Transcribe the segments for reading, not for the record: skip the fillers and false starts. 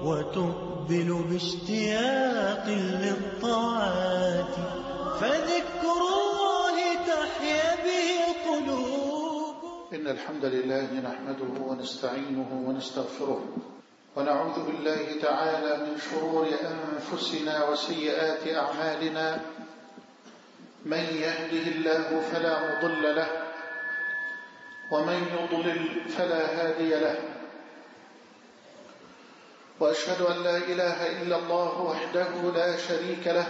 وتقبل باشتياق للطاعات، فذكر الله تحيا به القلوب. إن الحمد لله نحمده ونستعينه ونستغفره، ونعوذ بالله تعالى من شرور أنفسنا وسيئات أعمالنا. من يهده الله فلا مضل له، ومن يضلل فلا هادي له، وأشهد أن لا إله إلا الله وحده لا شريك له،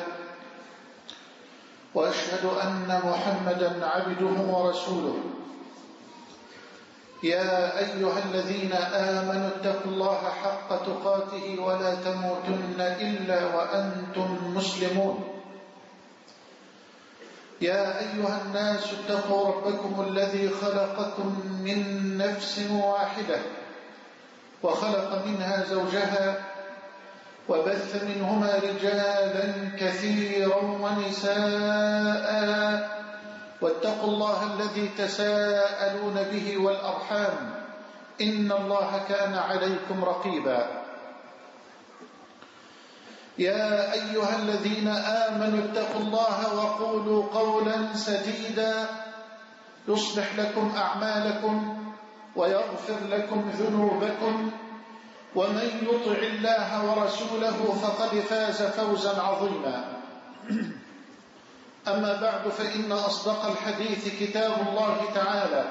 وأشهد أن محمدا عبده ورسوله. يا أيها الذين آمنوا اتقوا الله حق تقاته ولا تموتن إلا وأنتم مسلمون. يا أيها الناس اتقوا ربكم الذي خلقكم من نفس واحدة، وخلق منها زوجها، وبث منهما رجالا كثيرا ونساء، واتقوا الله الذي تساءلون به والأرحام، إن الله كان عليكم رقيبا. يا أيها الذين آمنوا اتقوا الله وقولوا قولا سديدا يصلح لكم أعمالكم ويغفر لكم ذنوبكم، ومن يطع الله ورسوله فقد فاز فوزا عظيما. أما بعد، فإن أصدق الحديث كتاب الله تعالى،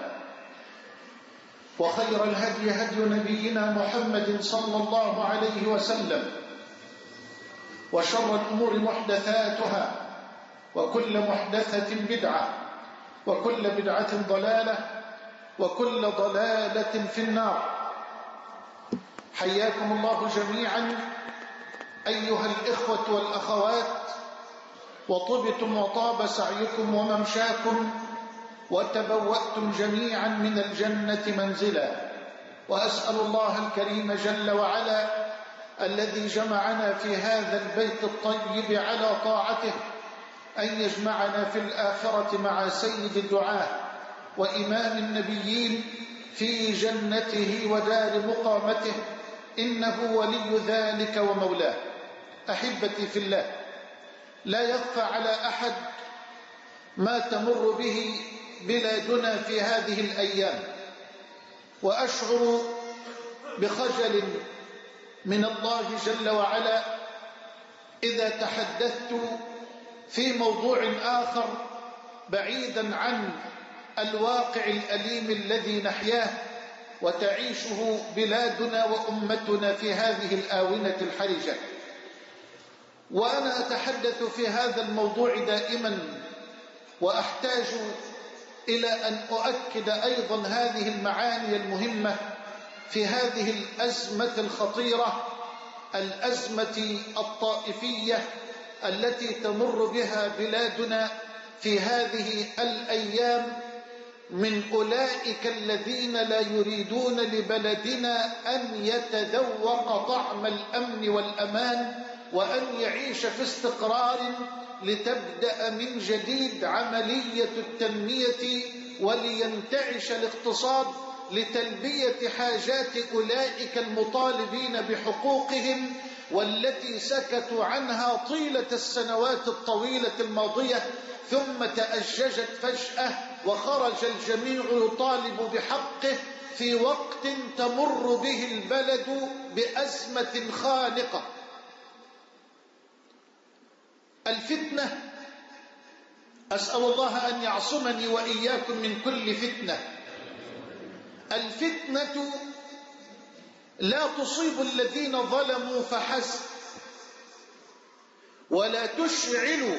وخير الهدي هدي نبينا محمد صلى الله عليه وسلم، وشر الأمور محدثاتها، وكل محدثة بدعة، وكل بدعة ضلالة، وكل ضلالة في النار. حياكم الله جميعا أيها الإخوة والأخوات، وطبتم وطاب سعيكم وممشاكم، وتبوأتم جميعا من الجنة منزلا. وأسأل الله الكريم جل وعلا الذي جمعنا في هذا البيت الطيب على طاعته أن يجمعنا في الآخرة مع سيد الدعاة وإمام النبيين في جنته ودار مقامته، إنه ولي ذلك ومولاه. أحبتي في الله، لا يخفى على أحد ما تمر به بلادنا في هذه الأيام، وأشعر بخجل من الله جل وعلا إذا تحدثت في موضوع آخر بعيدا عن الواقع الأليم الذي نحياه وتعيشه بلادنا وأمتنا في هذه الآونة الحرجة. وأنا أتحدث في هذا الموضوع دائما، وأحتاج إلى أن أؤكد أيضا هذه المعاني المهمة في هذه الأزمة الخطيرة، الأزمة الطائفية التي تمر بها بلادنا في هذه الأيام، من أولئك الذين لا يريدون لبلدنا أن يتذوق طعم الأمن والأمان، وأن يعيش في استقرار، لتبدأ من جديد عملية التنمية ولينتعش الاقتصاد لتلبية حاجات أولئك المطالبين بحقوقهم، والتي سكتوا عنها طيلة السنوات الطويلة الماضية، ثم تأججت فجأة وخرج الجميع يطالب بحقه في وقت تمر به البلد بأزمة خانقة. الفتنة، أسأل الله أن يعصمني وإياكم من كل فتنة. الفتنة لا تصيب الذين ظلموا فحسب، ولا تشعل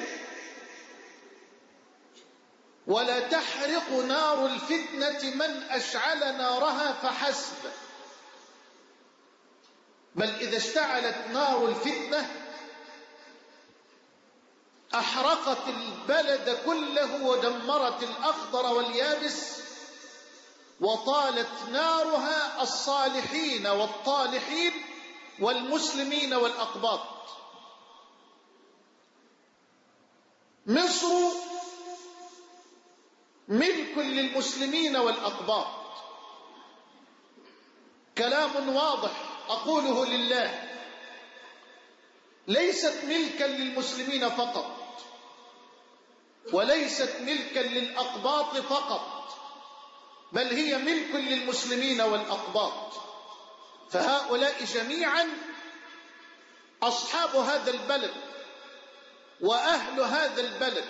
ولا تحرق نار الفتنة من أشعل نارها فحسب، بل إذا اشتعلت نار الفتنة أحرقت البلد كله ودمرت الأخضر واليابس، وطالت نارها الصالحين والطالحين والمسلمين والأقباط. مصر ملك للمسلمين والأقباط، كلام واضح أقوله لله، ليست ملكا للمسلمين فقط، وليست ملكا للأقباط فقط، بل هي ملك للمسلمين والأقباط. فهؤلاء جميعا أصحاب هذا البلد وأهل هذا البلد.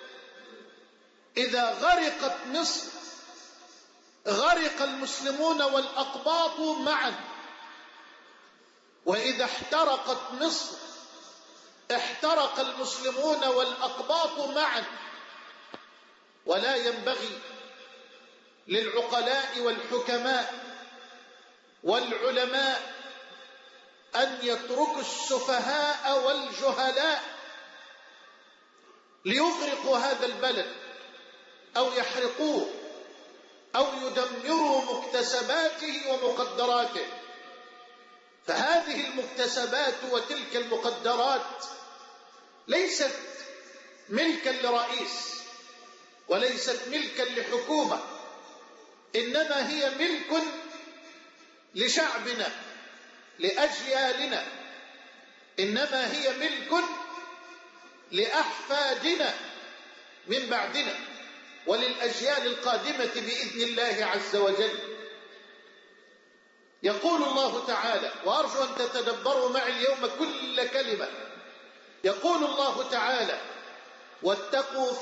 إذا غرقت مصر غرق المسلمون والأقباط معا، وإذا احترقت مصر احترق المسلمون والأقباط معا. ولا ينبغي للعقلاء والحكماء والعلماء أن يتركوا السفهاء والجهلاء ليغرقوا هذا البلد أو يحرقوه أو يدمروا مكتسباته ومقدراته. فهذه المكتسبات وتلك المقدرات ليست ملكا لرئيس وليست ملكا لحكومة، إنما هي ملك لشعبنا لأجيالنا، إنما هي ملك لأحفادنا من بعدنا وللأجيال القادمة بإذن الله عز وجل. يقول الله تعالى، وأرجو أن تتدبروا معي اليوم كل كلمة، يقول الله تعالى: واتقوا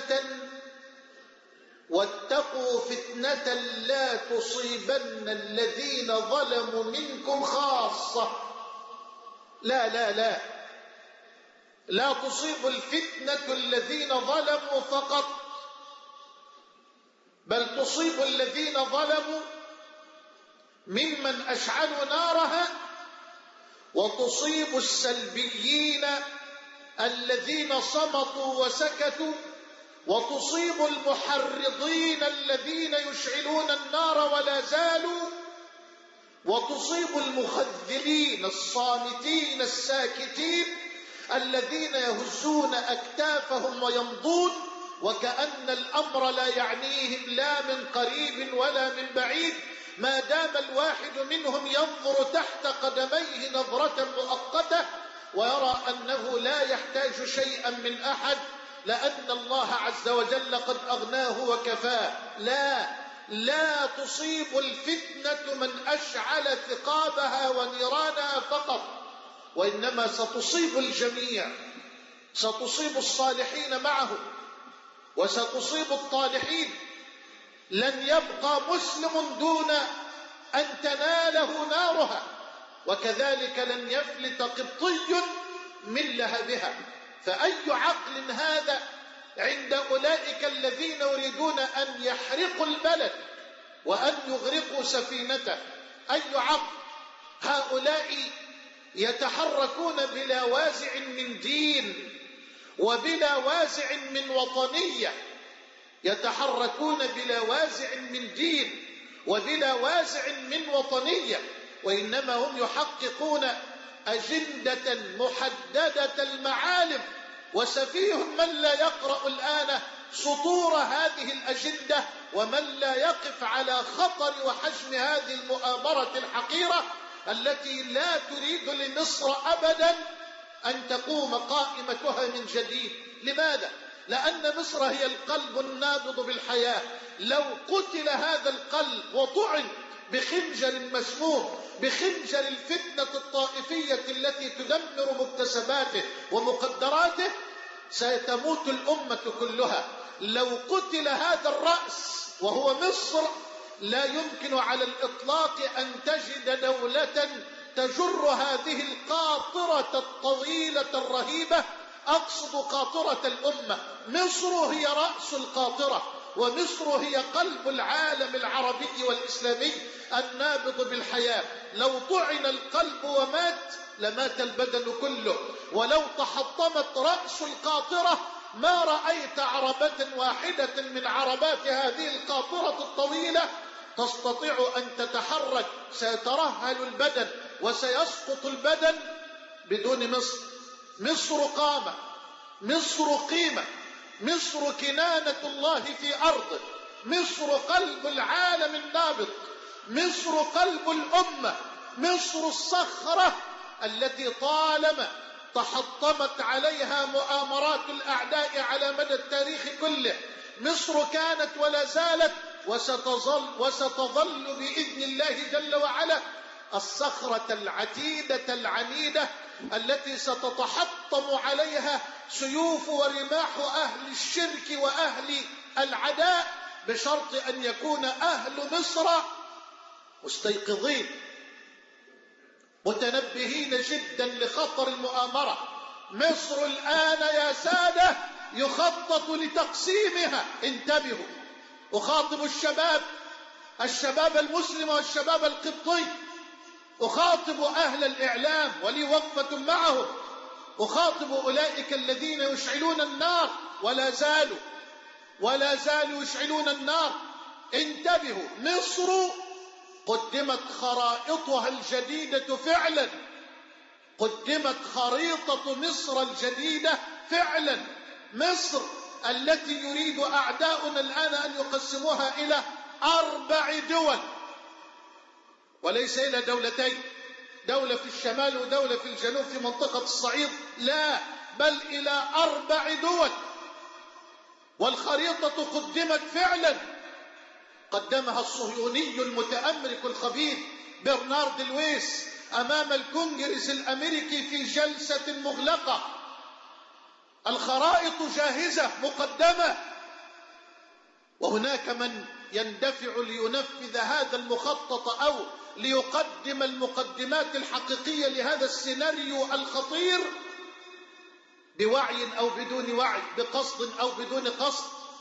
فتنة لا تصيبن الذين ظلموا منكم خاصة. لا تصيب الفتنة الذين ظلموا فقط، بل تصيب الذين ظلموا ممن أشعلوا نارها، وتصيب السلبيين الذين صمتوا وسكتوا، وتصيب المحرضين الذين يشعلون النار ولا زالوا، وتصيب المخذلين الصامتين الساكتين الذين يهزون أكتافهم ويمضون وكأن الأمر لا يعنيهم لا من قريب ولا من بعيد، ما دام الواحد منهم ينظر تحت قدميه نظرة مؤقتة ويرى أنه لا يحتاج شيئا من أحد لأن الله عز وجل قد أغناه وكفاه. لا تصيب الفتنة من أشعل ثقابها ونيرانها فقط، وإنما ستصيب الجميع، ستصيب الصالحين معه وستصيب الطالحين. لن يبقى مسلم دون أن تناله نارها، وكذلك لن يفلت قبطي من لهبها. فأي عقل هذا عند أولئك الذين يريدون أن يحرقوا البلد وأن يغرقوا سفينته؟ أي عقل؟ هؤلاء يتحركون بلا وازع من دين وبلا وازع من وطنية، يتحركون بلا وازع من دين وبلا وازع من وطنية، وإنما هم يحققون أجندة محددة المعالم. وسفيه من لا يقرأ الآن سطور هذه الأجندة ومن لا يقف على خطر وحجم هذه المؤامرة الحقيرة التي لا تريد لمصر أبدا أن تقوم قائمتها من جديد. لماذا؟ لأن مصر هي القلب النابض بالحياة. لو قتل هذا القلب وطعن بخنجر مسموم، بخنجر الفتنة الطائفية التي تدمر مكتسباته ومقدراته، ستموت الأمة كلها. لو قتل هذا الرأس وهو مصر، لا يمكن على الإطلاق أن تجد دولة تجر هذه القاطرة الطويلة الرهيبة. أقصد قاطرة الأمة. مصر هي رأس القاطرة، ومصر هي قلب العالم العربي والإسلامي النابض بالحياة. لو طعن القلب ومات لمات البدن كله، ولو تحطمت رأس القاطرة ما رأيت عربة واحدة من عربات هذه القاطرة الطويلة تستطيع أن تتحرك. سيترهل البدن وسيسقط البدن بدون مصر. مصر قامة، مصر قيمة، مصر كنانة الله في أرضه، مصر قلب العالم النابض، مصر قلب الأمة، مصر الصخرة التي طالما تحطمت عليها مؤامرات الأعداء على مدى التاريخ كله. مصر كانت ولا زالت وستظل بإذن الله جل وعلا الصخرة العتيدة العنيدة التي ستتحطم عليها سيوف ورماح أهل الشرك وأهل العداء، بشرط أن يكون أهل مصر مستيقظين متنبهين جدا لخطر المؤامرة. مصر الآن يا سادة يخطط لتقسيمها، انتبهوا. أخاطب الشباب المسلم والشباب القبطي، أخاطب أهل الإعلام ولي وقفة معهم، أخاطب أولئك الذين يشعلون النار ولا زالوا يشعلون النار. انتبهوا، مصر قدمت خرائطها الجديدة فعلا، قدمت خريطة مصر الجديدة فعلا. مصر التي يريد أعداؤنا الآن أن يقسموها إلى 4 دول، وليس إلى دولتين، دولة في الشمال ودولة في الجنوب في منطقة الصعيد، لا، بل إلى 4 دول. والخريطة قدمت فعلا، قدمها الصهيوني المتأمرك الخبيث برنارد لويس أمام الكونغرس الأمريكي في جلسة مغلقة. الخرائط جاهزة مقدمة، وهناك من يندفع لينفذ هذا المخطط أو ليقدم المقدمات الحقيقية لهذا السيناريو الخطير بوعي أو بدون وعي، بقصد أو بدون قصد،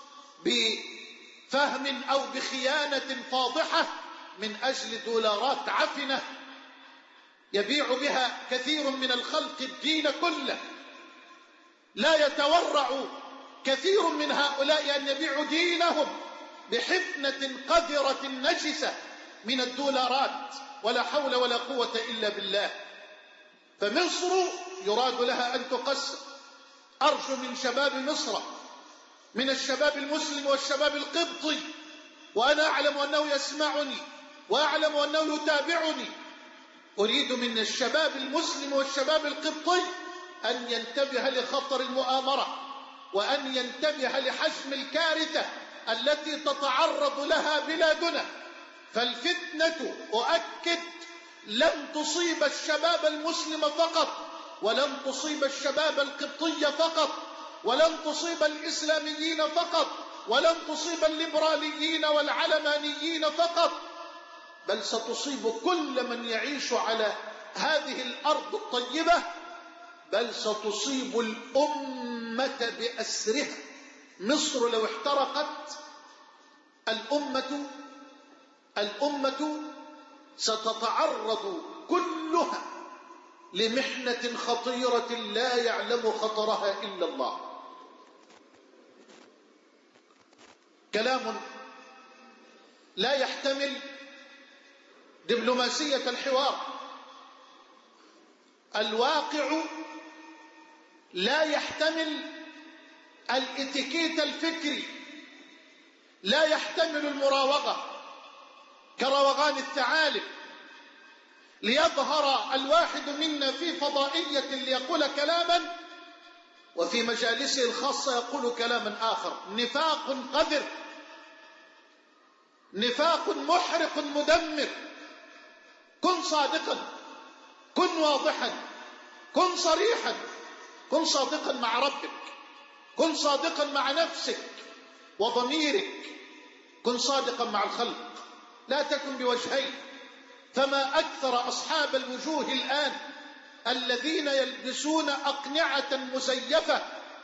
بفهم أو بخيانة فاضحة، من أجل دولارات عفنة يبيع بها كثير من الخلق الدين كله. لا يتورع كثير من هؤلاء أن يبيعوا دينهم بحفنة قذرة نجسة من الدولارات، ولا حول ولا قوة إلا بالله. فمصر يراد لها أن تقسم. أرجو من شباب مصر، من الشباب المسلم والشباب القبطي، وأنا أعلم أنه يسمعني وأعلم أنه يتابعني، أريد من الشباب المسلم والشباب القبطي أن ينتبه لخطر المؤامرة، وأن ينتبه لحجم الكارثة التي تتعرض لها بلادنا. فالفتنة أؤكد لن تصيب الشباب المسلم فقط، ولن تصيب الشباب القبطي فقط، ولن تصيب الإسلاميين فقط، ولن تصيب الليبراليين والعلمانيين فقط، بل ستصيب كل من يعيش على هذه الأرض الطيبة، بل ستصيب الأمة بأسرها. مصر لو احترقت الأمة ستتعرض كلها لمحنة خطيرة لا يعلم خطرها إلا الله. كلام لا يحتمل دبلوماسية الحوار، الواقع لا يحتمل الاتيكيت الفكري، لا يحتمل المراوغة كروغان الثعالب، ليظهر الواحد منا في فضائية ليقول كلاما وفي مجالسه الخاصة يقول كلاما آخر. نفاق قذر، نفاق محرق مدمر. كن صادقا، كن واضحا، كن صريحا، كن صادقا مع ربك، كن صادقا مع نفسك وضميرك، كن صادقا مع الخلق، لا تكن بوجهين. فما أكثر أصحاب الوجوه الآن الذين يلبسون أقنعة مزيفة.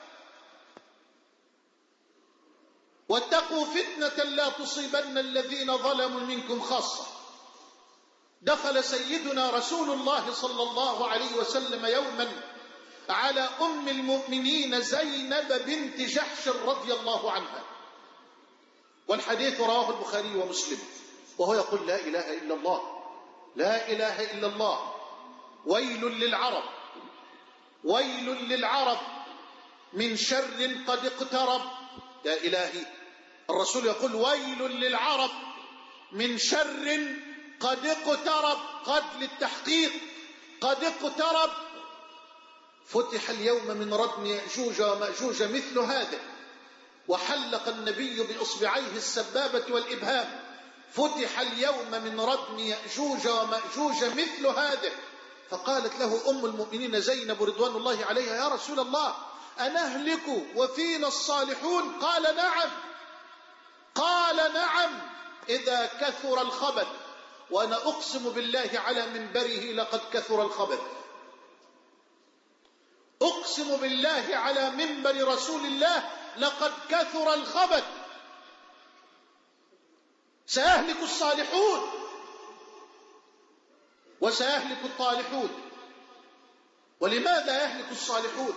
واتقوا فتنة لا تصيبن الذين ظلموا منكم خاصة. دخل سيدنا رسول الله صلى الله عليه وسلم يوما على أم المؤمنين زينب بنت جحش رضي الله عنها، والحديث رواه البخاري ومسلم، وهو يقول: لا إله إلا الله، لا إله إلا الله، ويل للعرب، ويل للعرب من شر قد اقترب. يا إلهي، الرسول يقول: ويل للعرب من شر قد اقترب، قد للتحقيق، قد اقترب. فتح اليوم من ردم يأجوج ومأجوج مثل هذا، وحلق النبي بإصبعيه السبابة والإبهام، فتح اليوم من ردم يأجوج ومأجوج مثل هذا. فقالت له أم المؤمنين زينب رضوان الله عليها: يا رسول الله، أنهلك وفينا الصالحون؟ قال: نعم. قال: نعم إذا كثر الخبث. وأنا أقسم بالله على منبره لقد كثر الخبث، أقسم بالله على منبر رسول الله لقد كثر الخبث. سيهلك الصالحون وسيهلك الطالحون. ولماذا يهلك الصالحون؟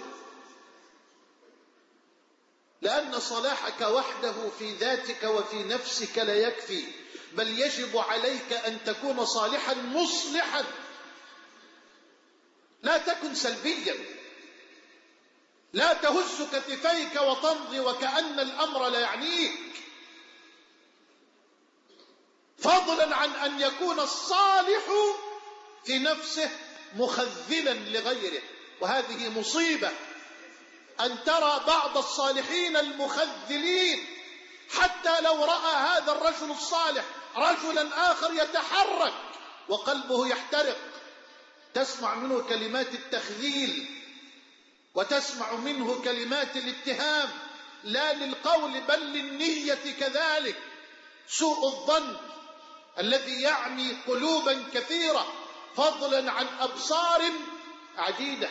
لأن صلاحك وحده في ذاتك وفي نفسك لا يكفي، بل يجب عليك أن تكون صالحا مصلحا. لا تكن سلبيا، لا تهز كتفيك وتمضي وكأن الأمر لا يعنيك، فضلا عن أن يكون الصالح في نفسه مخذلا لغيره. وهذه مصيبة أن ترى بعض الصالحين المخذلين، حتى لو رأى هذا الرجل الصالح رجلا آخر يتحرك وقلبه يحترق، تسمع منه كلمات التخذيل وتسمع منه كلمات الاتهام، لا للقول بل للنية كذلك، سوء الظن الذي يعمي قلوبا كثيرة فضلا عن أبصار عديدة.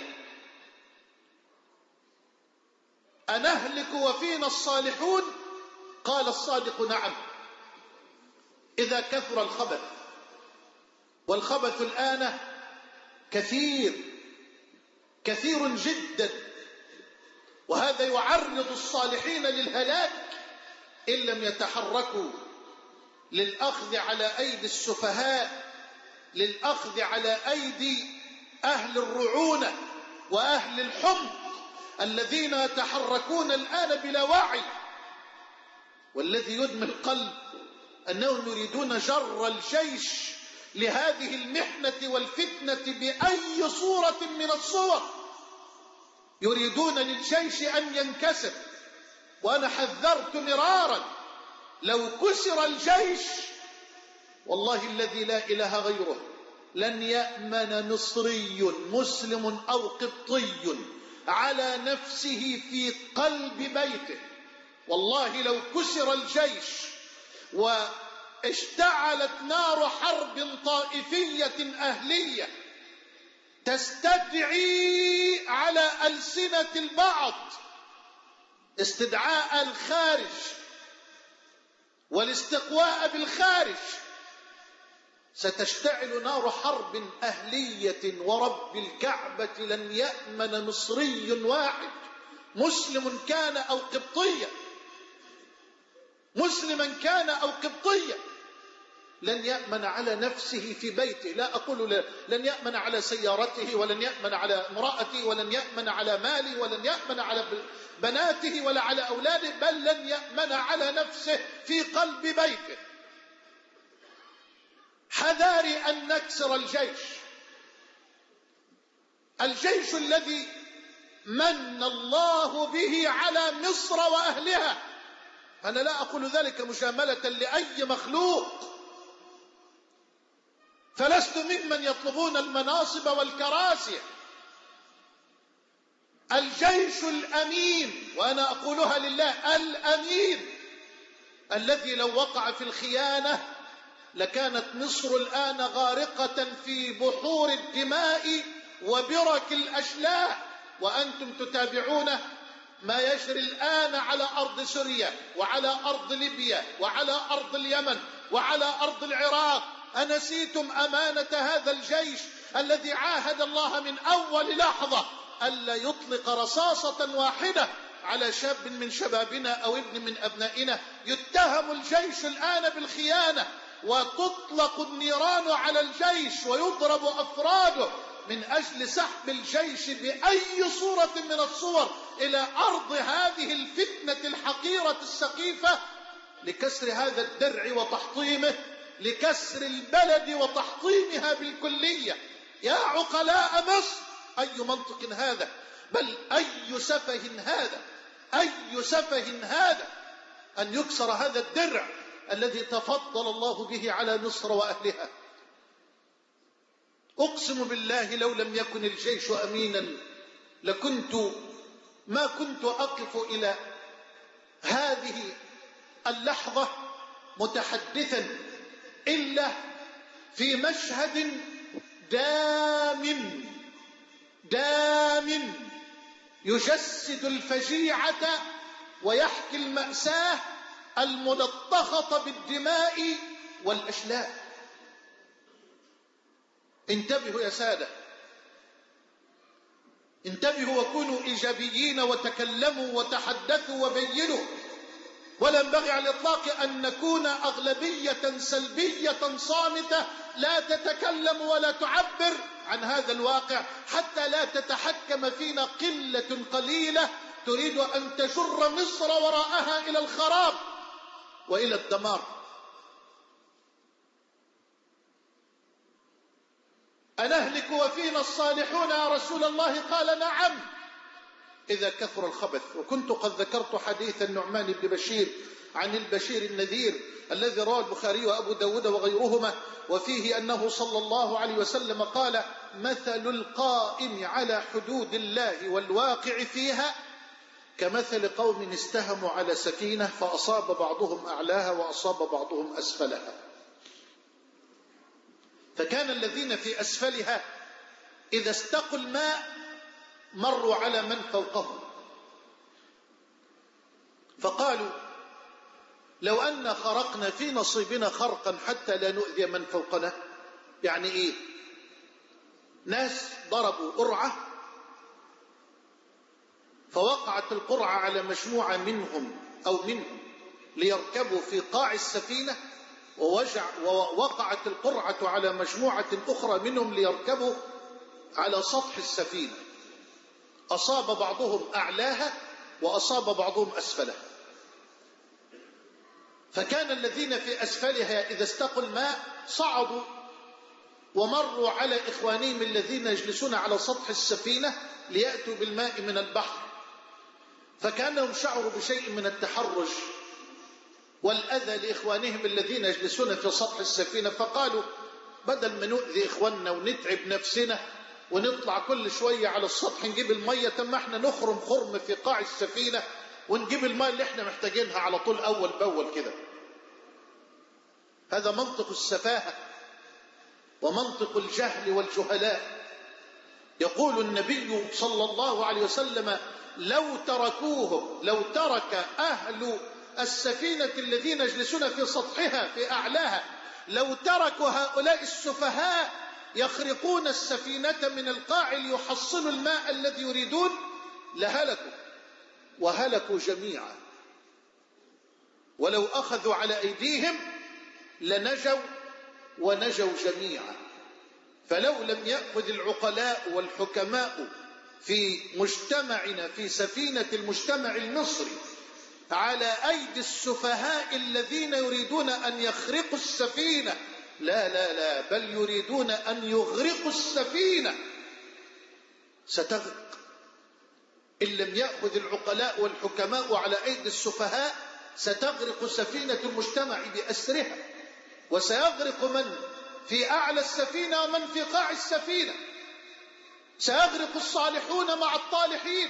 أنهلك وفينا الصالحون؟ قال الصادق: نعم إذا كثر الخبث. والخبث الآن كثير كثير جدا، وهذا يعرض الصالحين للهلاك إن لم يتحركوا للأخذ على أيدي السفهاء، للأخذ على أيدي أهل الرعونة وأهل الحمق الذين يتحركون الآن بلا وعي. والذي يدمي القلب أنهم يريدون جر الجيش لهذه المحنة والفتنة بأي صورة من الصور، يريدون للجيش أن ينكسر. وأنا حذرت مرارا: لو كسر الجيش والله الذي لا إله غيره لن يأمن مصري مسلم أو قبطي على نفسه في قلب بيته. والله لو كسر الجيش واشتعلت نار حرب طائفية أهلية تستدعي على ألسنة البعض استدعاء الخارج والاستقواء بالخارج، ستشتعل نار حرب أهلية ورب الكعبة لن يأمن مصري واحد مسلم كان أو قبطيا، مسلما كان أو قبطيا، لن يأمن على نفسه في بيته. لا أقول لن يأمن على سيارته، ولن يأمن على امرأته، ولن يأمن على ماله، ولن يأمن على بناته ولا على أولاده، بل لن يأمن على نفسه في قلب بيته. حذاري أن نكسر الجيش، الجيش الذي من الله به على مصر وأهلها. أنا لا أقول ذلك مجاملة لأي مخلوق، فلست ممن يطلبون المناصب والكراسي. الجيش الأمين، وأنا أقولها لله، الأمين الذي لو وقع في الخيانة لكانت مصر الآن غارقة في بحور الدماء وبرك الأشلاء. وأنتم تتابعون ما يجري الآن على أرض سوريا وعلى أرض ليبيا وعلى أرض اليمن وعلى أرض العراق. أنسيتم أمانة هذا الجيش الذي عاهد الله من أول لحظة ألا يطلق رصاصة واحدة على شاب من شبابنا أو ابن من أبنائنا؟ يتهم الجيش الآن بالخيانة وتطلق النيران على الجيش ويضرب أفراده من أجل سحب الجيش بأي صورة من الصور إلى أرض هذه الفتنة الحقيرة السقيفة، لكسر هذا الدرع وتحطيمه، لكسر البلد وتحطيمها بالكلية. يا عقلاء مصر، أي منطق هذا؟ بل أي سفه هذا، أي سفه هذا أن يكسر هذا الدرع الذي تفضل الله به على مصر وأهلها. أقسم بالله لو لم يكن الجيش أمينا ما كنت أقف إلى هذه اللحظة متحدثا إلا في مشهد دام يجسد الفجيعة ويحكي المأساة الملطخة بالدماء والأشلاء. انتبهوا يا سادة، انتبهوا وكونوا إيجابيين وتكلموا وتحدثوا وبينوا، ولا ينبغي على الإطلاق أن نكون أغلبية سلبية صامتة لا تتكلم ولا تعبر عن هذا الواقع، حتى لا تتحكم فينا قلة قليلة تريد أن تجر مصر وراءها إلى الخراب وإلى الدمار. أنهلك وفينا الصالحون يا رسول الله؟ قال نعم إذا كثر الخبث. وكنت قد ذكرت حديث النعمان بن بشير عن البشير النذير الذي رواه البخاري وأبو داود وغيرهما، وفيه أنه صلى الله عليه وسلم قال: مثل القائم على حدود الله والواقع فيها كمثل قوم استهموا على سفينة فأصاب بعضهم أعلاها وأصاب بعضهم أسفلها، فكان الذين في أسفلها إذا استقوا الماء مروا على من فوقهم، فقالوا: لو أن خرقنا في نصيبنا خرقا حتى لا نؤذي من فوقنا. يعني إيه؟ ناس ضربوا قرعة فوقعت القرعة على مجموعة منهم ليركبوا في قاع السفينة، ووقعت القرعة على مجموعة أخرى منهم ليركبوا على سطح السفينة، أصاب بعضهم أعلاها وأصاب بعضهم أسفلها، فكان الذين في أسفلها إذا استقوا الماء صعدوا ومروا على إخوانهم الذين يجلسون على سطح السفينة ليأتوا بالماء من البحر، فكانهم شعروا بشيء من التحرج والأذى لإخوانهم الذين يجلسون في سطح السفينة، فقالوا: بدل ما نؤذي إخواننا ونتعب نفسنا ونطلع كل شوية على السطح نجيب المية، تم احنا نخرم خرم في قاع السفينة ونجيب الماء اللي احنا محتاجينها على طول أول بأول كده. هذا منطق السفاهة ومنطق الجهل والجهلاء. يقول النبي صلى الله عليه وسلم: لو ترك أهل السفينة الذين يجلسون في سطحها في أعلاها، لو تركوا هؤلاء السفهاء يخرقون السفينة من القاع ليحصلوا الماء الذي يريدون لهلكوا وهلكوا جميعا، ولو أخذوا على أيديهم لنجوا ونجوا جميعا. فلو لم يأخذ العقلاء والحكماء في مجتمعنا في سفينة المجتمع المصري على أيدي السفهاء الذين يريدون أن يخرقوا السفينة، لا بل يريدون أن يغرقوا السفينة، ستغرق. إن لم يأخذ العقلاء والحكماء على أيدي السفهاء ستغرق سفينة المجتمع بأسرها، وسيغرق من في أعلى السفينة ومن في قاع السفينة، سيغرق الصالحون مع الطالحين،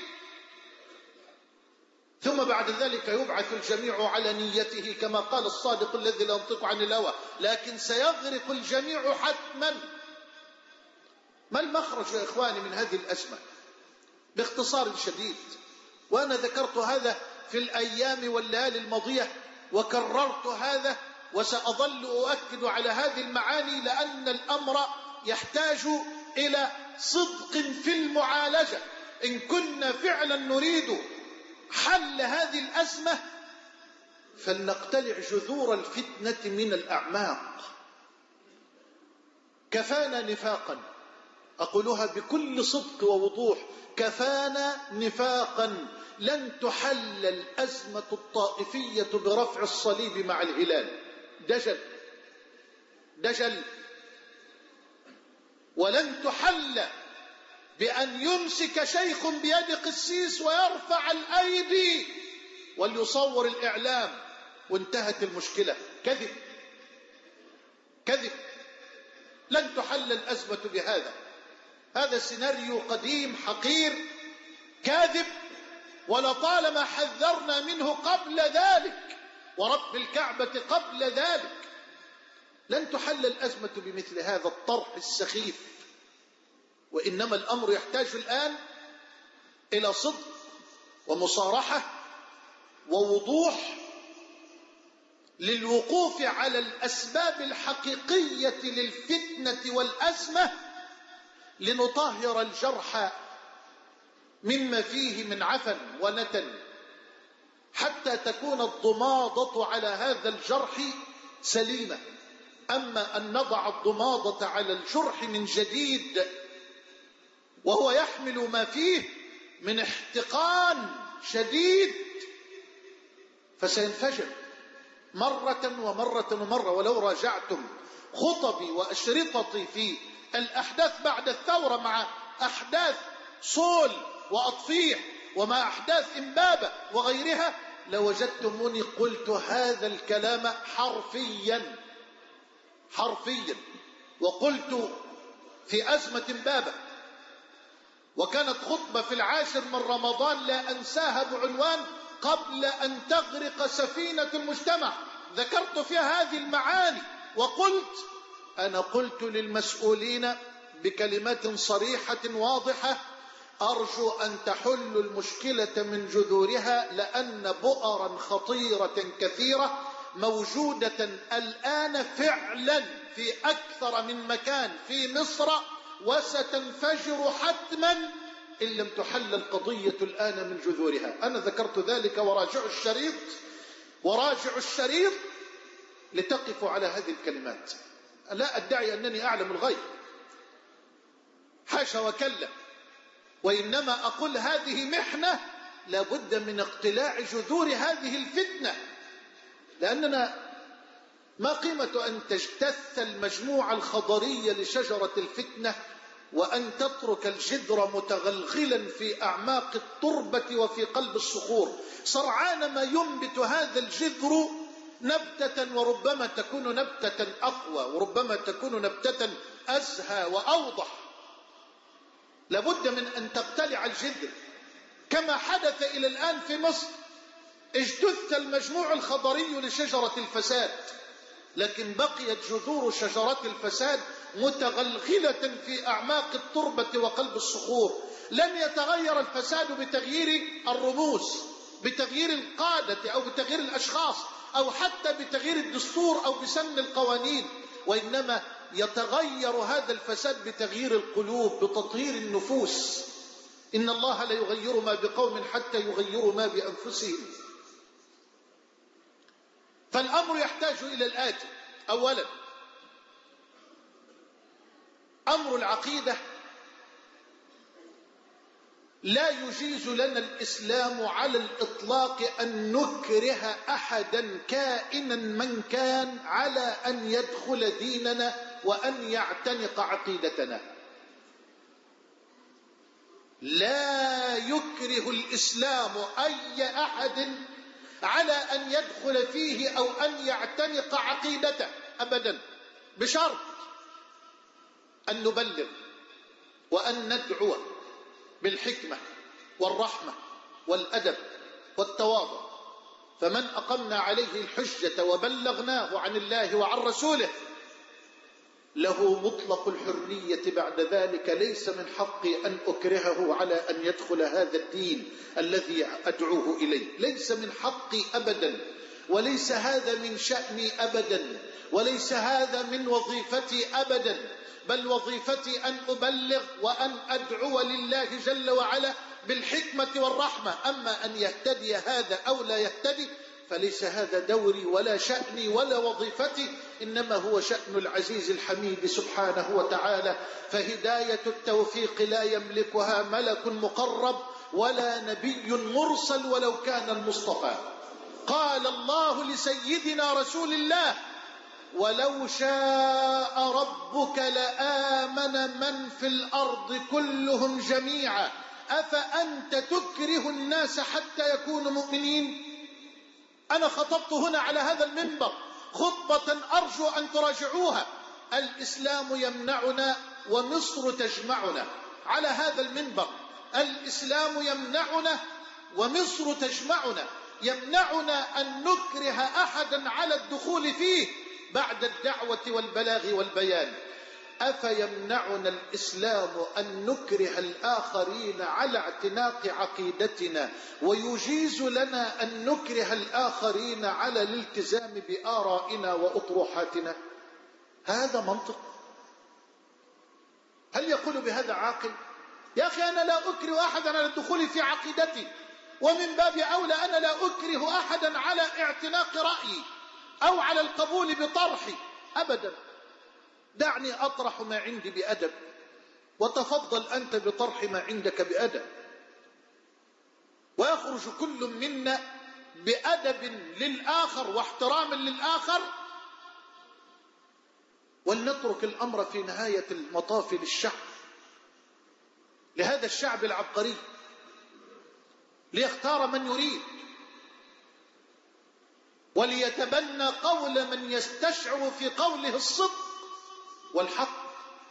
ثم بعد ذلك يبعث الجميع على نيته كما قال الصادق الذي لا ينطق عن الهوى، لكن سيغرق الجميع حتما. ما المخرج يا إخواني من هذه الأزمة؟ باختصار شديد، وأنا ذكرت هذا في الأيام والليالي الماضية وكررت هذا وسأظل أؤكد على هذه المعاني، لأن الأمر يحتاج إلى صدق في المعالجة. إن كنا فعلا نريد حل هذه الأزمة فلنقتلع جذور الفتنة من الأعماق. كفانا نفاقا، أقولها بكل صدق ووضوح، كفانا نفاقا. لن تحل الأزمة الطائفية برفع الصليب مع الهلال، دجل. ولن تحل بأن يمسك شيخ بيد قسيس ويرفع الأيدي وليصور الإعلام وانتهت المشكلة. كذب كذب. لن تحل الأزمة بهذا. هذا سيناريو قديم حقير كاذب، ولطالما حذرنا منه قبل ذلك، ورب الكعبة قبل ذلك. لن تحل الأزمة بمثل هذا الطرح السخيف، وإنما الأمر يحتاج الآن إلى صدق ومصارحة ووضوح للوقوف على الأسباب الحقيقية للفتنة والأزمة، لنطهر الجرح مما فيه من عفن ونتن، حتى تكون الضماضة على هذا الجرح سليمة. أما أن نضع الضماضة على الجرح من جديد وهو يحمل ما فيه من احتقان شديد، فسينفجر مرة ومرة ومرة. ولو راجعتم خطبي وأشرطتي في الأحداث بعد الثورة مع أحداث صول وأطفيح ومع أحداث إمبابة وغيرها، لوجدتموني قلت هذا الكلام حرفيا حرفيا. وقلت في أزمة إمبابة، وكانت خطبة في 10 من رمضان لا أنساها بعنوان قبل أن تغرق سفينة المجتمع، ذكرت فيها هذه المعاني وقلت: أنا قلت للمسؤولين بكلمات صريحة واضحة: أرجو أن تحلوا المشكلة من جذورها، لأن بؤرا خطيرة كثيرة موجودة الآن فعلا في أكثر من مكان في مصر، وستنفجر حتما إن لم تحل القضية الآن من جذورها. أنا ذكرت ذلك، وراجعوا الشريط لتقفوا على هذه الكلمات. لا أدعي أنني أعلم الغيب، حاشا وكلا، وإنما أقول هذه محنة لا بد من اقتلاع جذور هذه الفتنة. لأننا ما قيمة أن تجتث المجموعة الخضرية لشجرة الفتنة وأن تترك الجذر متغلغلا في أعماق التربة وفي قلب الصخور، سرعان ما ينبت هذا الجذر نبتة، وربما تكون نبتة أقوى، وربما تكون نبتة أزهى وأوضح. لابد من أن تقتلع الجذر، كما حدث إلى الآن في مصر. اجتث المجموع الخضري لشجرة الفساد، لكن بقيت جذور شجرة الفساد متغلغلة في أعماق التربة وقلب الصخور. لن يتغير الفساد بتغيير الرموز، بتغيير القادة أو بتغيير الأشخاص أو حتى بتغيير الدستور أو بسن القوانين، وإنما يتغير هذا الفساد بتغيير القلوب، بتطهير النفوس. إن الله لا يغير ما بقوم حتى يغيروا ما بأنفسهم. فالأمر يحتاج إلى الآتي: أولا، أمر العقيدة لا يجيز لنا الإسلام على الإطلاق أن نكره أحدا كائنا من كان على أن يدخل ديننا وأن يعتنق عقيدتنا. لا يكره الإسلام أي أحد على أن يدخل فيه أو أن يعتنق عقيدته أبدا، بشرط أن نبلغ وأن ندعو بالحكمة والرحمة والأدب والتواضع. فمن أقمنا عليه الحجة وبلغناه عن الله وعن رسوله له مطلق الحرية بعد ذلك. ليس من حقي أن أكرهه على أن يدخل هذا الدين الذي أدعوه إليه، ليس من حقي أبدا، وليس هذا من شأني أبدا، وليس هذا من وظيفتي أبدا، بل وظيفتي أن أبلغ وأن أدعو لله جل وعلا بالحكمة والرحمة. أما أن يهتدي هذا أو لا يهتدي فليس هذا دوري ولا شأني ولا وظيفتي، إنما هو شأن العزيز الحميد سبحانه وتعالى. فهداية التوفيق لا يملكها ملك مقرب ولا نبي مرسل ولو كان المصطفى. قال الله لسيدنا رسول الله: ولو شاء ربك لآمن من في الأرض كلهم جميعا أفأنت تكره الناس حتى يكونوا مؤمنين. أنا خطبت هنا على هذا المنبر خطبة أرجو أن تراجعوها: الإسلام يمنعنا ومصر تجمعنا. على هذا المنبر: الإسلام يمنعنا ومصر تجمعنا. يمنعنا أن نكره أحدا على الدخول فيه بعد الدعوة والبلاغ والبيان. أفيمنعنا الإسلام أن نكره الآخرين على اعتناق عقيدتنا ويجيز لنا أن نكره الآخرين على الالتزام بآرائنا وأطروحاتنا؟ هذا منطق؟ هل يقول بهذا عاقل؟ يا أخي أنا لا أكره أحدا على الدخول في عقيدتي، ومن باب أولى أنا لا أكره أحدا على اعتناق رأيي أو على القبول بطرحي أبدا. دعني أطرح ما عندي بأدب، وتفضل أنت بطرح ما عندك بأدب، ويخرج كل منا بأدب للآخر واحترام للآخر، ولنترك الأمر في نهاية المطاف للشعب، لهذا الشعب العبقري، ليختار من يريد وليتبنى قول من يستشعر في قوله الصدق والحق.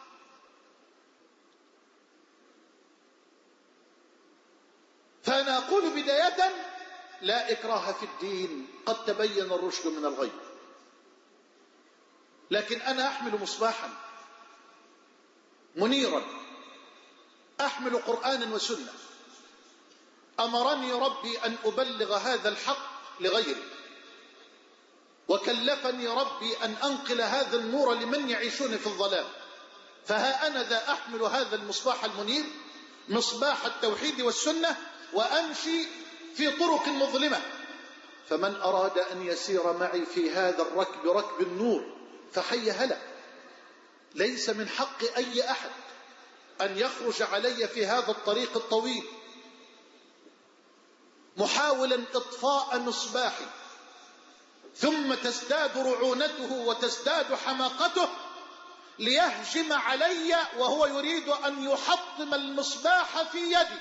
فأنا أقول بداية: لا إكراه في الدين، قد تبين الرشد من الغي. لكن أنا أحمل مصباحا منيرا، أحمل قرآنا وسنة، أمرني ربي أن أبلغ هذا الحق لغيري، وكلفني ربي أن أنقل هذا النور لمن يعيشون في الظلام. فها أنا ذا أحمل هذا المصباح المنير، مصباح التوحيد والسنة، وأمشي في طرق مظلمة. فمن أراد أن يسير معي في هذا الركب، ركب النور، فحي هلا. ليس من حق أي أحد أن يخرج علي في هذا الطريق الطويل محاولا إطفاء مصباحي، ثم تزداد رعونته وتزداد حماقته ليهجم علي وهو يريد أن يحطم المصباح في يدي.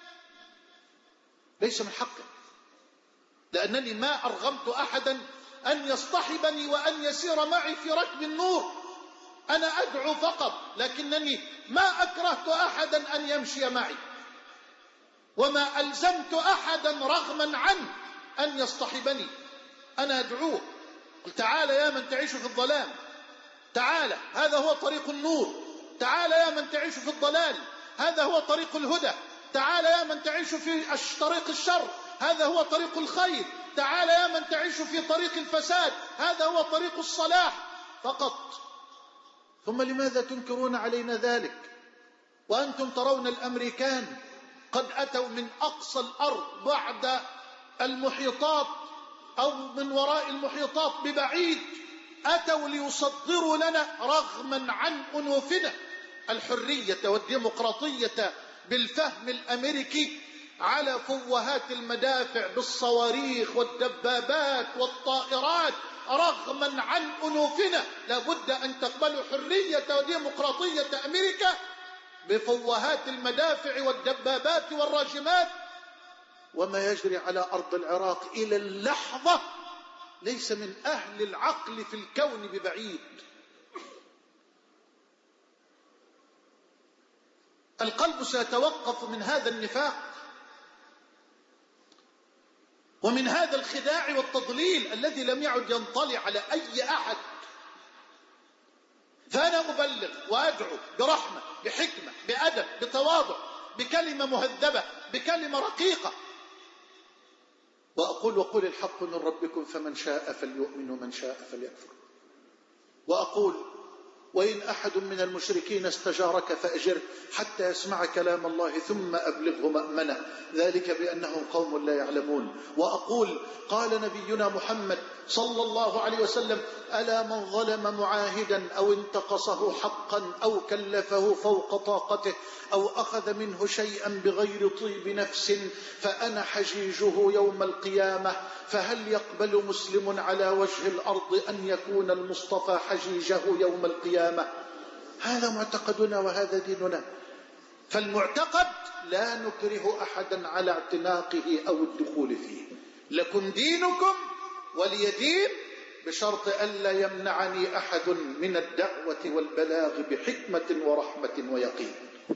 ليس من حقه، لأنني ما أرغمت أحدا أن يصطحبني وأن يسير معي في ركب النور. أنا أدعو فقط، لكنني ما أكرهت أحدا أن يمشي معي، وما ألزمت أحدا رغما عنه أن يصطحبني. أنا أدعوه، قل: تعال يا من تعيش في الظلام، تعال، هذا هو طريق النور. تعال يا من تعيش في الضلال، هذا هو طريق الهدى. تعال يا من تعيش في طريق الشر، هذا هو طريق الخير. تعال يا من تعيش في طريق الفساد، هذا هو طريق الصلاح فقط. ثم لماذا تنكرون علينا ذلك وأنتم ترون الأمريكان قد أتوا من أقصى الأرض بعد المحيطات أو من وراء المحيطات ببعيد، أتوا ليصدروا لنا رغما عن أنوفنا الحرية والديمقراطية بالفهم الأمريكي على فوهات المدافع بالصواريخ والدبابات والطائرات، رغما عن أنوفنا. لابد أن تقبلوا حرية وديمقراطية أمريكا بفوهات المدافع والدبابات والراجمات. وما يجري على أرض العراق إلى اللحظة ليس من أهل العقل في الكون ببعيد. القلب سيتوقف من هذا النفاق ومن هذا الخداع والتضليل الذي لم يعد ينطلي على أي أحد. فأنا أبلغ وأدعو برحمة، بحكمة، بأدب، بتواضع، بكلمة مهذبة، بكلمة رقيقة، وأقول: وقل الحق من ربكم فمن شاء فليؤمن ومن شاء فليكفر. وأقول: وإن أحد من المشركين استجارك فأجره حتى يسمع كلام الله ثم أبلغه مأمنه، ذلك بأنهم قوم لا يعلمون. وأقول: قال نبينا محمد صلى الله عليه وسلم: ألا من ظلم معاهدا أو انتقصه حقا أو كلفه فوق طاقته أو أخذ منه شيئا بغير طيب نفس فأنا حجيجه يوم القيامة، فهل يقبل مسلم على وجه الأرض أن يكون المصطفى حجيجه يوم القيامة؟ هذا معتقدنا وهذا ديننا. فالمعتقد لا نكره أحدا على اعتناقه أو الدخول فيه. لكم دينكم ولي دين، بشرط ألا يمنعني أحد من الدعوة والبلاغ بحكمة ورحمة ويقين.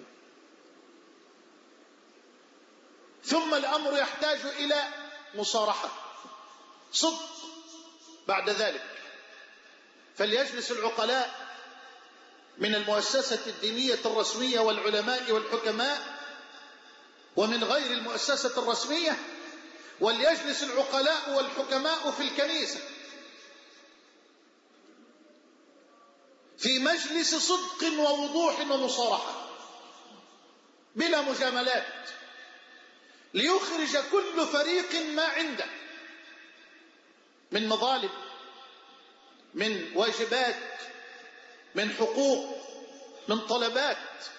ثم الأمر يحتاج إلى مصارحة، صدق بعد ذلك. فليجلس العقلاء من المؤسسة الدينية الرسمية والعلماء والحكماء ومن غير المؤسسة الرسمية، وليجلس العقلاء والحكماء في الكنيسة في مجلس صدق ووضوح ومصارحة بلا مجاملات، ليخرج كل فريق ما عنده من مظالم، من واجبات، من حقوق، من طلبات،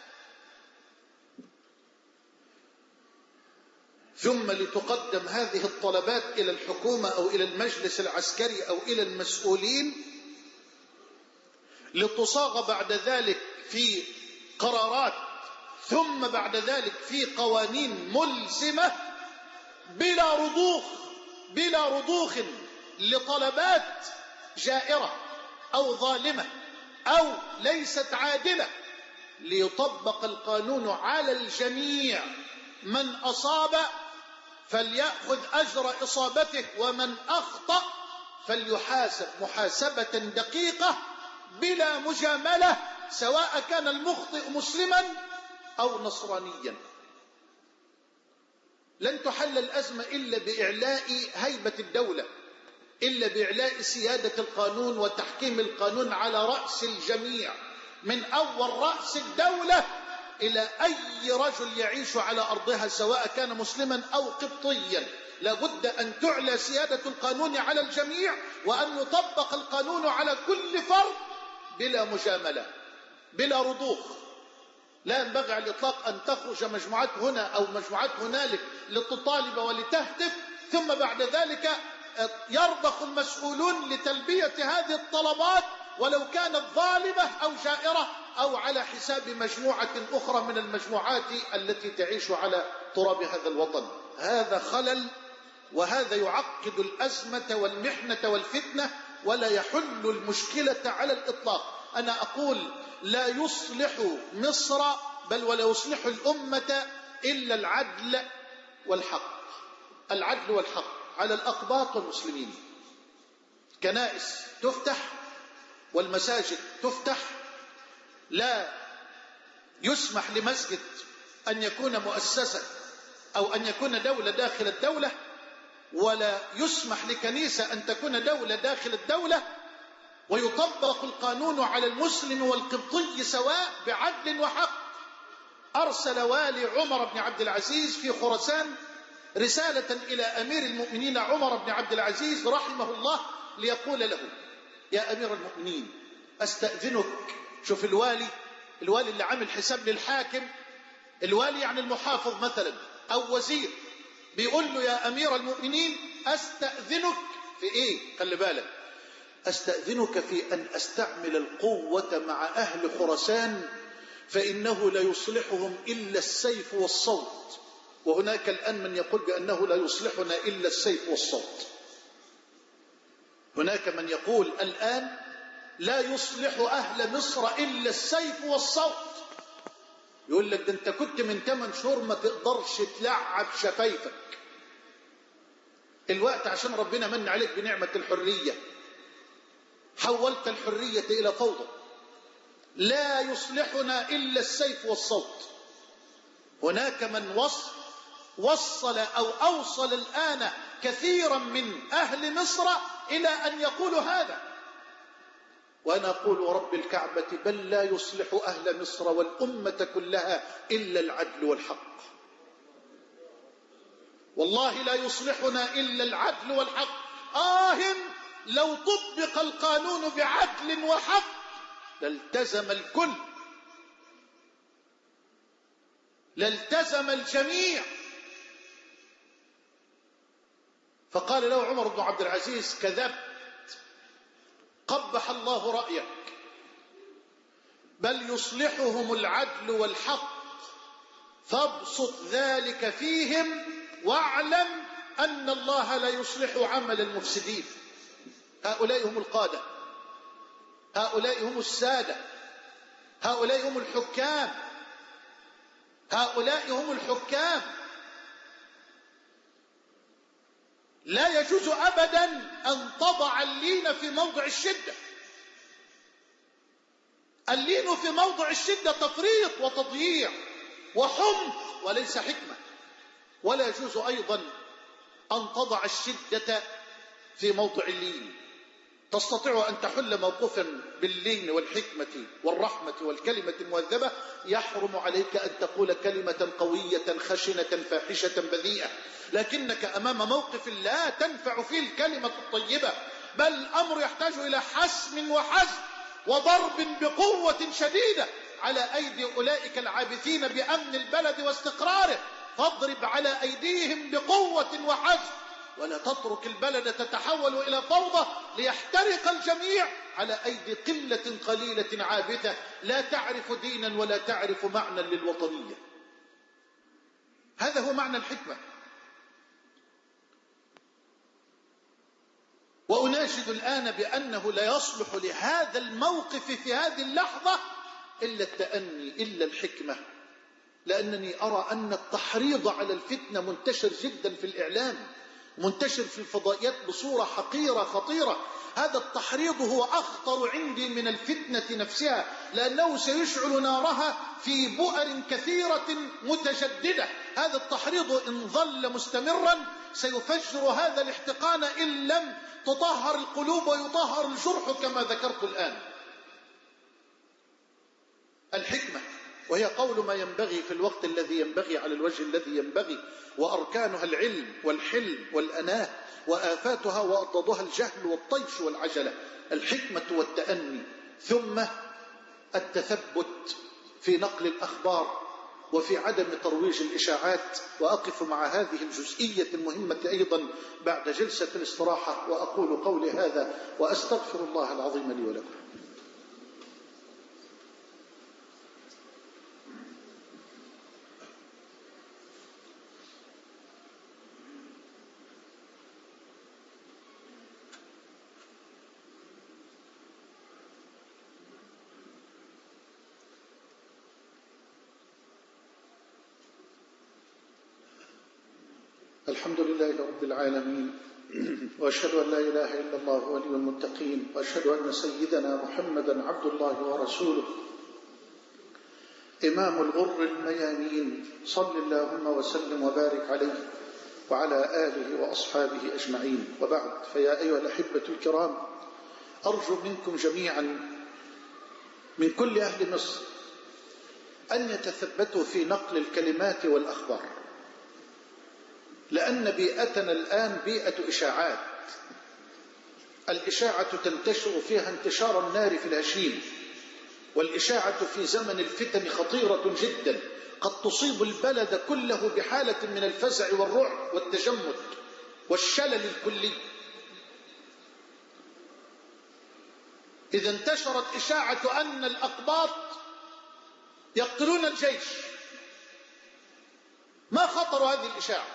ثم لتقدم هذه الطلبات إلى الحكومة أو إلى المجلس العسكري أو إلى المسؤولين، لتصاغ بعد ذلك في قرارات، ثم بعد ذلك في قوانين ملزمة بلا رضوخ لطلبات جائرة أو ظالمة أو ليست عادلة، ليطبق القانون على الجميع. من أصاب فليأخذ أجر إصابته، ومن أخطأ فليحاسب محاسبة دقيقة بلا مجاملة، سواء كان المخطئ مسلما أو نصرانيا. لن تحل الأزمة إلا بإعلاء هيبة الدولة، إلا بإعلاء سيادة القانون وتحكيم القانون على رأس الجميع، من أول رأس الدولة إلى أي رجل يعيش على أرضها سواء كان مسلما أو قبطيا. لابد أن تعلى سيادة القانون على الجميع، وأن يطبق القانون على كل فرد بلا مجاملة بلا رضوخ. لا ينبغي على الإطلاق أن تخرج مجموعات هنا أو مجموعات هنالك لتطالب ولتهتف، ثم بعد ذلك يرضخ المسؤولون لتلبية هذه الطلبات ولو كانت ظالمة أو جائرة أو على حساب مجموعة أخرى من المجموعات التي تعيش على تراب هذا الوطن. هذا خلل، وهذا يعقد الأزمة والمحنة والفتنة ولا يحل المشكلة على الإطلاق. أنا أقول لا يصلح مصر بل ولا يصلح الأمة إلا العدل والحق. العدل والحق على الأقباط والمسلمين. كنائس تفتح والمساجد تفتح، لا يسمح لمسجد أن يكون مؤسسة أو أن يكون دولة داخل الدولة، ولا يسمح لكنيسة أن تكون دولة داخل الدولة، ويطبق القانون على المسلم والقبطي سواء بعدل وحق. أرسل والي عمر بن عبد العزيز في خراسان رسالة إلى أمير المؤمنين عمر بن عبد العزيز رحمه الله ليقول له: يا أمير المؤمنين أستأذنك. شوف الوالي اللي عامل حساب للحاكم، الوالي يعني المحافظ مثلا أو وزير، بيقول له: يا أمير المؤمنين أستأذنك في إيه؟ خلي بالك، أستأذنك في أن أستعمل القوة مع أهل خراسان، فإنه لا يصلحهم إلا السيف والصوت، وهناك الآن من يقول بأنه لا يصلحنا إلا السيف والصوت. هناك من يقول الآن لا يصلح أهل مصر إلا السيف والصوت. يقول لك: ده أنت كنت من 8 شهور ما تقدرش تلعب شفايفك، الوقت عشان ربنا من عليك بنعمة الحرية حولت الحرية إلى فوضى. لا يصلحنا إلا السيف والصوت. هناك من وصل أو أوصل الآن كثيرا من أهل مصر إلى أن يقولوا هذا، وأنا أقول ورب الكعبة: بل لا يصلح أهل مصر والأمة كلها إلا العدل والحق. والله لا يصلحنا إلا العدل والحق. لو طبق القانون بعدل وحق لالتزم الكل، لالتزم الجميع. فقال له عمر بن عبد العزيز: كذبت، قبح الله رأيك، بل يصلحهم العدل والحق، فابسط ذلك فيهم واعلم أن الله لا يصلح عمل المفسدين. هؤلاء هم القادة، هؤلاء هم السادة، هؤلاء هم الحكام، هؤلاء هم الحكام. لا يجوز أبدا أن تضع اللين في موضع الشدة. اللين في موضع الشدة تفريط وتضييع وحمق وليس حكمة. ولا يجوز أيضا أن تضع الشدة في موضع اللين. تستطيع أن تحل موقفا باللين والحكمة والرحمة والكلمة المهذبة، يحرم عليك أن تقول كلمة قوية خشنة فاحشة بذيئة، لكنك أمام موقف لا تنفع فيه الكلمة الطيبة، بل الأمر يحتاج إلى حسم وحزم وضرب بقوة شديدة على أيدي أولئك العابثين بأمن البلد واستقراره، فاضرب على أيديهم بقوة وحزم، ولا تترك البلد تتحول إلى فوضى ليحترق الجميع على أيدي قلة قليلة عابثة لا تعرف دينا ولا تعرف معنى للوطنية. هذا هو معنى الحكمة. وأناشد الآن بأنه لا يصلح لهذا الموقف في هذه اللحظة إلا التأني، إلا الحكمة، لأنني أرى أن التحريض على الفتنة منتشر جدا في الإعلام، منتشر في الفضائيات بصورة حقيرة خطيرة. هذا التحريض هو أخطر عندي من الفتنة نفسها، لأنه سيشعل نارها في بؤر كثيرة متجددة. هذا التحريض إن ظل مستمرا سيفجر هذا الاحتقان إن لم تطهر القلوب ويطهر الجرح كما ذكرت الآن. الحكمة، وهي قول ما ينبغي في الوقت الذي ينبغي على الوجه الذي ينبغي، وأركانها العلم والحلم والأناه، وآفاتها وأضدادها الجهل والطيش والعجلة. الحكمة والتأني، ثم التثبت في نقل الأخبار وفي عدم ترويج الإشاعات. وأقف مع هذه الجزئية المهمة أيضا بعد جلسة الاستراحة، وأقول قولي هذا وأستغفر الله العظيم لي ولكم. الحمد لله رب العالمين، وأشهد أن لا إله إلا الله ولي المتقين، وأشهد أن سيدنا محمدا عبد الله ورسوله إمام الغر الميامين، صل اللهم وسلم وبارك عليه وعلى آله وأصحابه أجمعين. وبعد، فيا أيها الأحبة الكرام، أرجو منكم جميعا من كل أهل مصر أن يتثبتوا في نقل الكلمات والأخبار، لأن بيئتنا الآن بيئة إشاعات. الإشاعة تنتشر فيها انتشار النار في الهشيم، والإشاعة في زمن الفتن خطيرة جدا، قد تصيب البلد كله بحالة من الفزع والرعب والتجمد والشلل الكلي. إذا انتشرت إشاعة أن الأقباط يقتلون الجيش، ما خطر هذه الإشاعة؟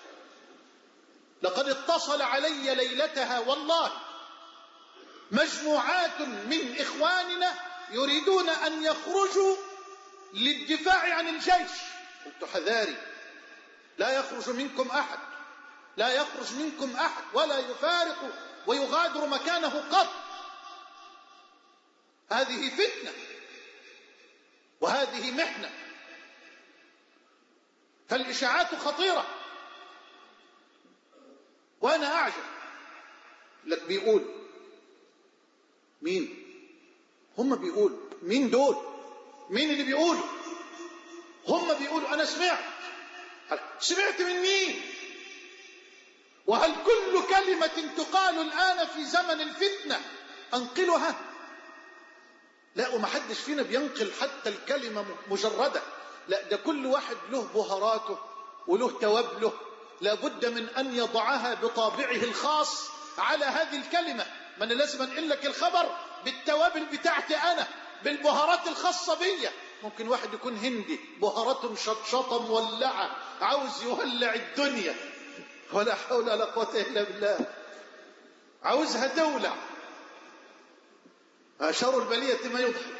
لقد اتصل علي ليلتها والله مجموعات من إخواننا يريدون أن يخرجوا للدفاع عن الجيش. قلت حذاري، لا يخرج منكم أحد، لا يخرج منكم أحد ولا يفارق ويغادر مكانه قط. هذه فتنة وهذه محنة، فالإشاعات خطيرة. وأنا أعجب لك، بيقول مين؟ هم بيقولوا مين دول؟ مين اللي بيقولوا؟ هم بيقولوا. أنا سمعت من مين؟ وهل كل كلمة تقال الآن في زمن الفتنة أنقلها؟ لا، ومحدش فينا بينقل حتى الكلمة مجردة، لا، ده كل واحد له بهاراته وله توابله، لابد من أن يضعها بطابعه الخاص على هذه الكلمة. ما أنا لازم أنقل لك الخبر بالتوابل بتاعتي أنا، بالبهارات الخاصة بيا. ممكن واحد يكون هندي بهاراته مشطشطة مولعة، عاوز يولع الدنيا، ولا حول ولا قوة إلا بالله، عاوزها تولع. شر البلية ما يضحك.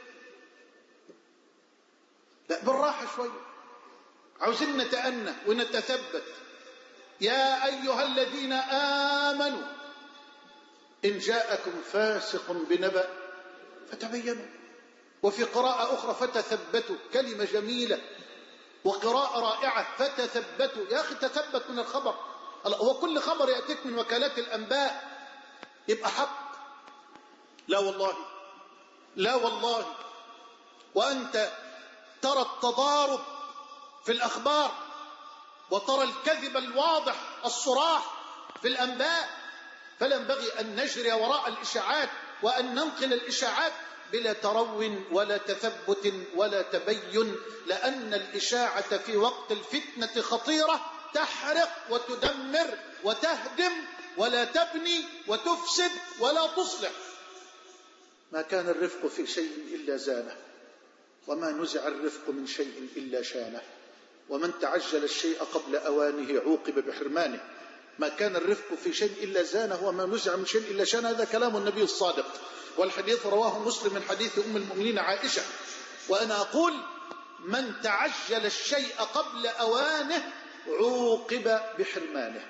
لا، بالراحة شوية، عاوزين نتأنى ونتثبت. يا أيها الذين آمنوا إن جاءكم فاسق بنبأ فتبينوا. وفي قراءة أخرى فتثبتوا، كلمة جميلة وقراءة رائعة، فتثبتوا. يا أخي تثبت من الخبر. هو كل خبر يأتيك من وكالات الأنباء يبقى حق؟ لا والله، لا والله. وأنت ترى التضارب في الأخبار، وترى الكذب الواضح الصراح في الأنباء، فلا ينبغي أن نجري وراء الإشاعات وأن ننقل الإشاعات بلا ترو ولا تثبت ولا تبين، لأن الإشاعة في وقت الفتنة خطيرة، تحرق وتدمر وتهدم، ولا تبني وتفسد ولا تصلح. ما كان الرفق في شيء إلا زانه، وما نزع الرفق من شيء إلا شانه، ومن تعجل الشيء قبل أوانه عوقب بحرمانه. ما كان الرفق في شيء إلا زانه، وما نزع من شيء إلا شانه. هذا كلام النبي الصادق، والحديث رواه مسلم من حديث أم المؤمنين عائشة. وأنا أقول: من تعجل الشيء قبل أوانه عوقب بحرمانه.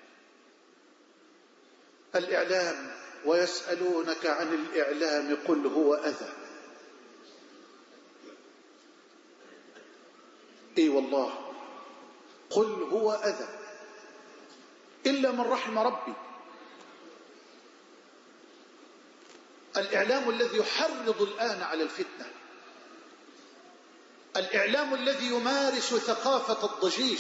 الإعلام، ويسألونك عن الإعلام قل هو أذى. اي والله، قل هو أذى إلا من رحم ربي. الإعلام الذي يحرض الآن على الفتنة، الإعلام الذي يمارس ثقافة الضجيج،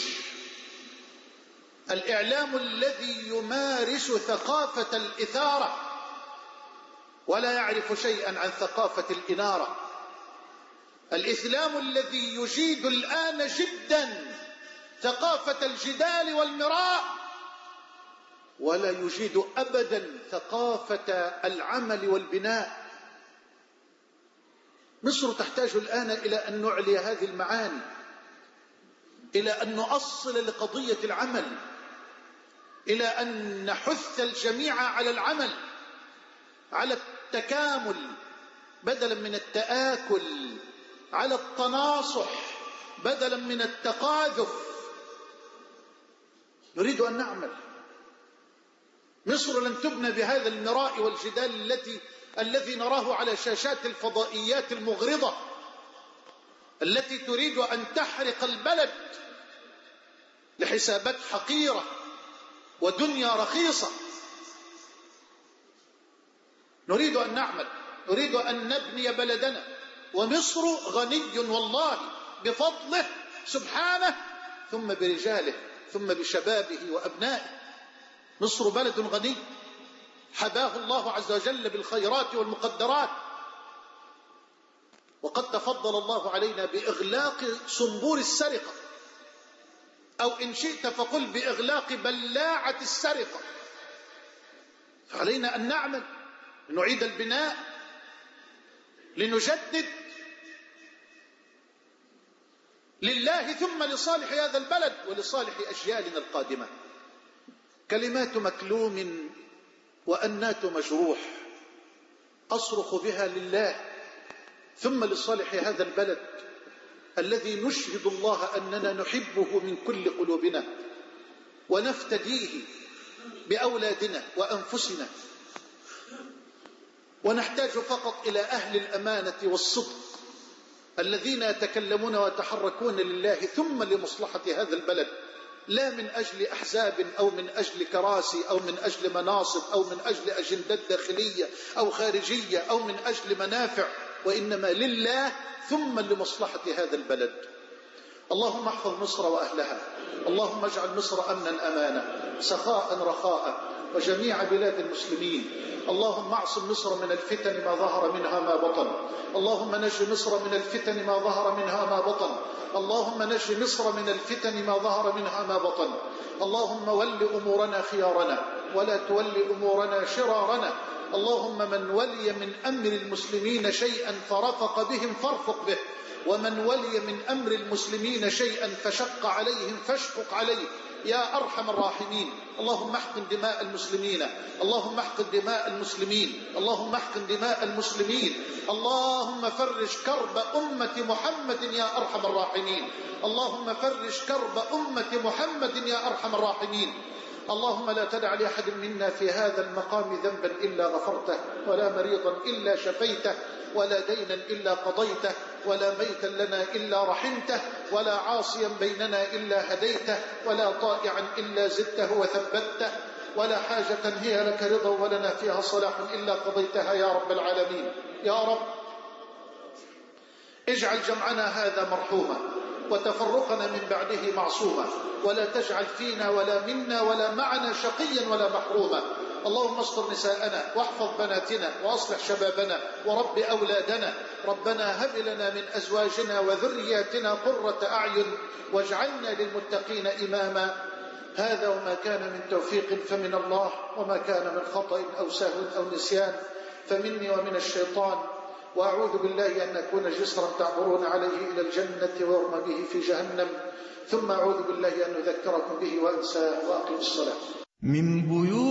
الإعلام الذي يمارس ثقافة الإثارة ولا يعرف شيئا عن ثقافة الإنارة، الإسلام الذي يجيد الآن جدا ثقافة الجدال والمراء، ولا يجيد أبدا ثقافة العمل والبناء. مصر تحتاج الآن إلى أن نعلي هذه المعاني، إلى أن نؤصل لقضية العمل، إلى أن نحث الجميع على العمل، على التكامل بدلا من التآكل، على التناصح بدلا من التقاذف. نريد أن نعمل. مصر لن تبنى بهذا المراء والجدال الذي نراه على شاشات الفضائيات المغرضة، التي تريد أن تحرق البلد لحسابات حقيرة ودنيا رخيصة. نريد أن نعمل، نريد أن نبني بلدنا. ومصر غني والله بفضله سبحانه، ثم برجاله، ثم بشبابه وأبنائه. مصر بلد غني حباه الله عز وجل بالخيرات والمقدرات، وقد تفضل الله علينا بإغلاق صنبور السرقة، أو إن شئت فقل بإغلاق بلاعة السرقة. فعلينا أن نعمل لنعيد البناء، لنجدد لله ثم لصالح هذا البلد ولصالح أجيالنا القادمة. كلمات مكلوم وأنات مجروح أصرخ بها لله ثم لصالح هذا البلد الذي نشهد الله أننا نحبه من كل قلوبنا، ونفتديه بأولادنا وأنفسنا، ونحتاج فقط إلى أهل الأمانة والصدق الذين يتكلمون ويتحركون لله ثم لمصلحة هذا البلد، لا من أجل أحزاب أو من أجل كراسي أو من أجل مناصب أو من أجل أجندات داخلية أو خارجية أو من أجل منافع، وإنما لله ثم لمصلحة هذا البلد. اللهم احفظ مصر وأهلها، اللهم اجعل مصر أمنا أمانا سخاء رخاء وجميع بلاد المسلمين. اللهم اعصم مصر من الفتن ما ظهر منها ما بطن. اللهم نج مصر من الفتن ما ظهر منها ما بطن. اللهم نج مصر من الفتن ما ظهر منها ما بطن. اللهم ول أمورنا خيارنا ولا تول أمورنا شرارنا. اللهم من ولي من أمر المسلمين شيئا فرفق بهم فارفق به، ومن ولي من أمر المسلمين شيئا فشق عليهم فاشقق عليه يا أرحم الراحمين. اللهم احقن دماء المسلمين، اللهم احقن دماء المسلمين، اللهم احقن دماء المسلمين. اللهم فرج كرب أمة محمد يا أرحم الراحمين. اللهم فرج كرب أمة محمد يا أرحم الراحمين. اللهم لا تدع لأحد منا في هذا المقام ذنبا إلا غفرته، ولا مريضا إلا شفيته، ولا دينا إلا قضيته، ولا ميتا لنا إلا رحمته، ولا عاصيا بيننا إلا هديته، ولا طائعا إلا زدته وثبته، ولا حاجة هي لك رضا ولنا فيها صلاح إلا قضيتها يا رب العالمين. يا رب اجعل جمعنا هذا مرحوما وتفرقنا من بعده معصوما، ولا تجعل فينا ولا منا ولا معنا شقيا ولا محروما. اللهم استر نساءنا واحفظ بناتنا وأصلح شبابنا ورب أولادنا. ربنا هب لنا من أزواجنا وذرياتنا قرة أعين واجعلنا للمتقين إماما. هذا وما كان من توفيق فمن الله، وما كان من خطأ أو سهو أو نسيان فمني ومن الشيطان. وأعوذ بالله أن أكون جسرا تعبرون عليه إلى الجنة وأرمى به في جهنم، ثم أعوذ بالله أن أذكركم به وأنساه وأقيم الصلاة. من بيوت